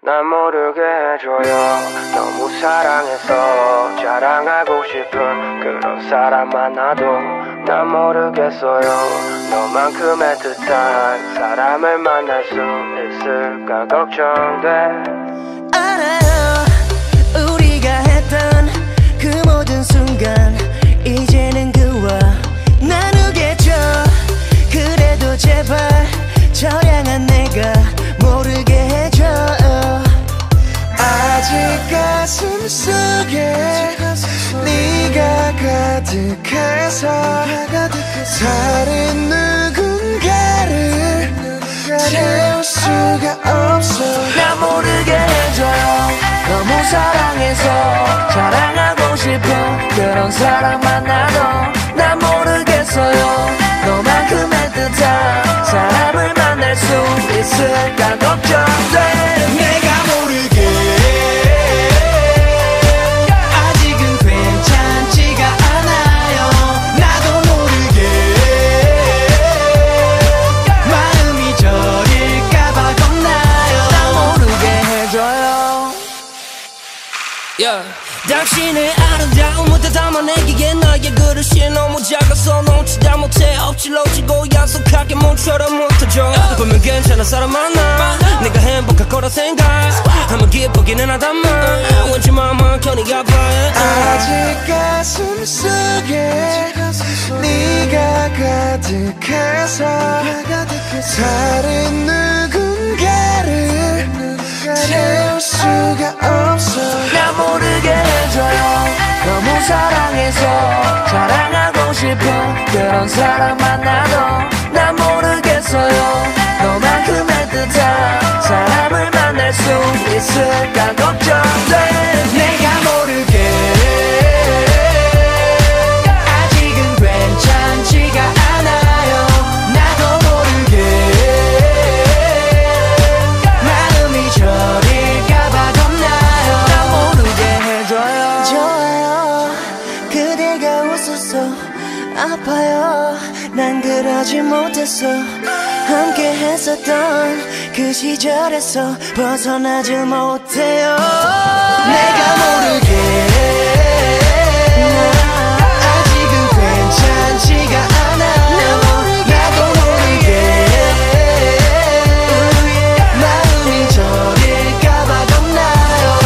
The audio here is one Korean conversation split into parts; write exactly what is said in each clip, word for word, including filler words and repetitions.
난 모르게 해줘요. 너무 사랑해서 자랑하고 싶은 그런 사람 만나도 난 모르겠어요. 너만큼 애틋한 사람을 만날 수 있을까 걱정돼. 알아요 우리가 했던 그 모든 순간 이제는 그와 나누겠죠. 그래도 제발 처량한 내가 모르게 해줘요. 아직 가슴 속에 네가 가득해서 다른 누군가를 채울 수가 없어. 나 모르게 해줘요. 너무 사랑해서 자랑하고 싶어 그런 사람 만나도 난 모르겠어요. 너만큼 애틋한 사람을 만날 수 있을까 걱정돼. 내가 모르게 아직은 괜찮지가 않아요. 나도 모르게 마음이 저릴까봐 겁나요. 나 모르게 해줘요. yeah. 당신의 아름다운 무대 담아내기에 나의 그릇이 너무 작아서 놓치다 못해 억지로 지고 약속하게 몸처럼 묻어줘. 보면 괜찮은 사람 만나 내가 행복할 거라 생각하면 기쁘기는 하다만 왠지 마음은 괜히 아파해. 아직 가슴 속에 네가 가득해서 다른 누군가를 채울 수가 없어. 나 모르게 해줘요. 너무 사랑해서 자랑하고 싶어 그런 사람 만나도 난 모르겠어요. 너만큼 애틋한 사람을 만날 수 있을까 걱정돼. 내가 모르게 아직은 괜찮지가 않아요. 나도 모르게 마음이 저릴까봐 겁나요. 나 모르게 해줘요. 좋아요 그대가 웃어서 아파요. 난 그러지 못했어. 함께 했었던 그 시절에서 벗어나지 못해요. 내가 모르게 아직은 괜찮지가 않아. 나도 모르게 마음이 저릴까봐 겁나요.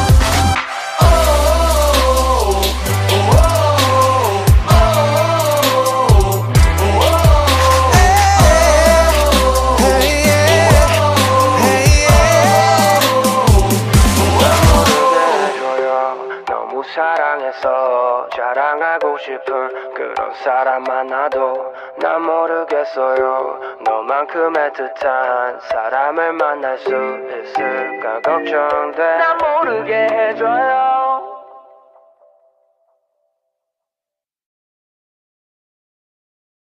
너무 사랑해서 자랑하고 싶은 그런 사람 만나도 난 모르겠어요. 너만큼 애틋한 사람을 만날 수 있을까 걱정돼. 난 모르게 해줘요.